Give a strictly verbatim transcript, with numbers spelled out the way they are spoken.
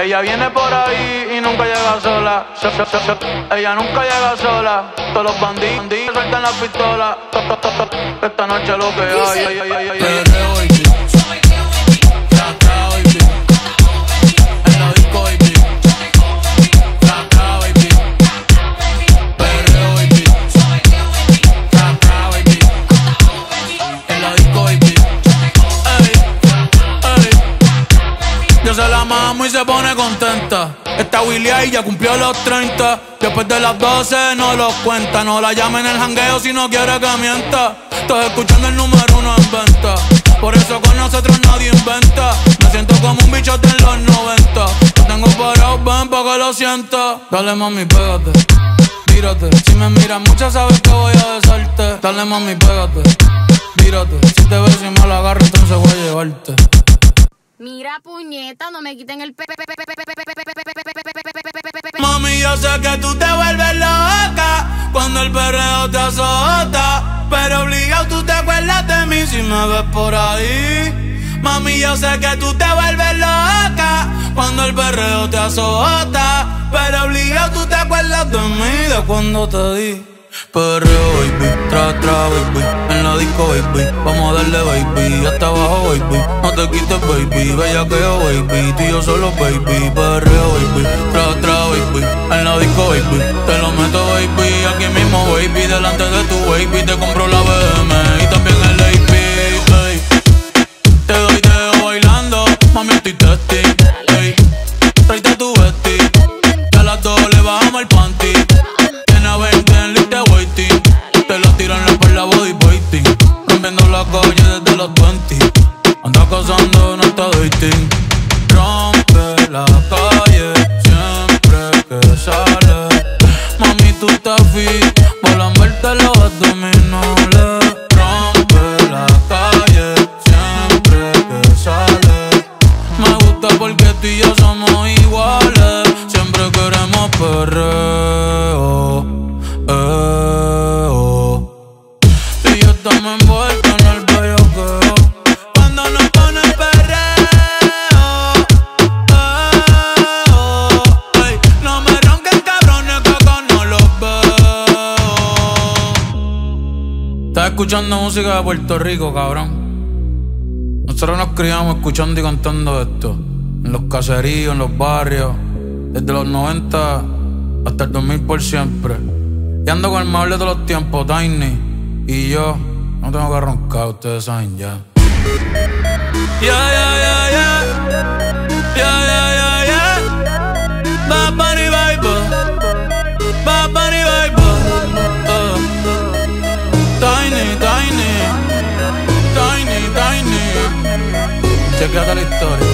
Ella viene por ahí y nunca llega sola. So, so, so, so. Ella nunca llega sola. Todos los bandidos sueltan la pistola. Esta noche lo que hay, ay, ay, ay, ay, ay. Se la mamo y se pone contenta. Esta Willy ahí ya cumplió los treinta. Después de las doce no los cuenta. No la llamen en el jangueo si no quiere que mienta. Estoy escuchando el número uno en venta. Por eso con nosotros nadie inventa. Me siento como un bichote en los noventa. Lo tengo parado, ven pa' que lo sienta. Dale mami, pégate, tírate. Si me miras mucho sabes que voy a besarte. Dale mami, pégate, tírate. Si te ves y me la agarro entonces voy a llevarte. Mira, puñeta, no me quiten el pe... Mami, yo sé que tú te vuelves loca cuando el perreo te azota, pero obligado tú te acuerdas de mí si me ves por ahí. Mami, yo sé que tú te vuelves loca cuando el perreo te azota, pero obligado tú te acuerdas de mí de cuando te di. Perreo, baby, tra, tra, baby. En la disco, baby, vamos a darle, baby. Hasta abajo, baby, no te quites, baby. Bellaqueo, baby, tú y yo solo, baby. Perreo, baby, tra, tra, baby. En la disco, baby, te lo meto, baby. Aquí mismo, baby, delante de tu baby. Te compro la B M y también el A P, ey. Te doy dedo bailando, mami, estoy testy, ey. Tráete tu vesti, que a las dos le bajamos el panty. Te lo tiran por la body waiting. Rompiendo la calle desde los veinte. Anda cazando, no está dating. Rompe la calle siempre que sale. Mami, tú estás fit, volan verte los abdominales. Rompe la calle siempre que sale. Me gusta porque tú y yo somos iguales. Siempre queremos perreo, eh, oh. Y yo estamos envueltos en el bellaqueo cuando nos pone perreo, eh, oh. Ey, no me ronquen cabrones que acá no los veo. Estás escuchando música de Puerto Rico, cabrón. Nosotros nos criamos escuchando y cantando esto en los caseríos, en los barrios, desde los noventa hasta el dos mil por siempre. Y ando con el mable de los tiempos, Tiny. Y yo no tengo que roncar, ustedes saben ya. Yeah, yeah, yeah, yeah. Yeah, yeah, yeah, yeah. Bad Bunny, baby. Bad Bunny, baby. Uh. Tiny, Tiny. Tiny, Tiny. Chequéate la historia.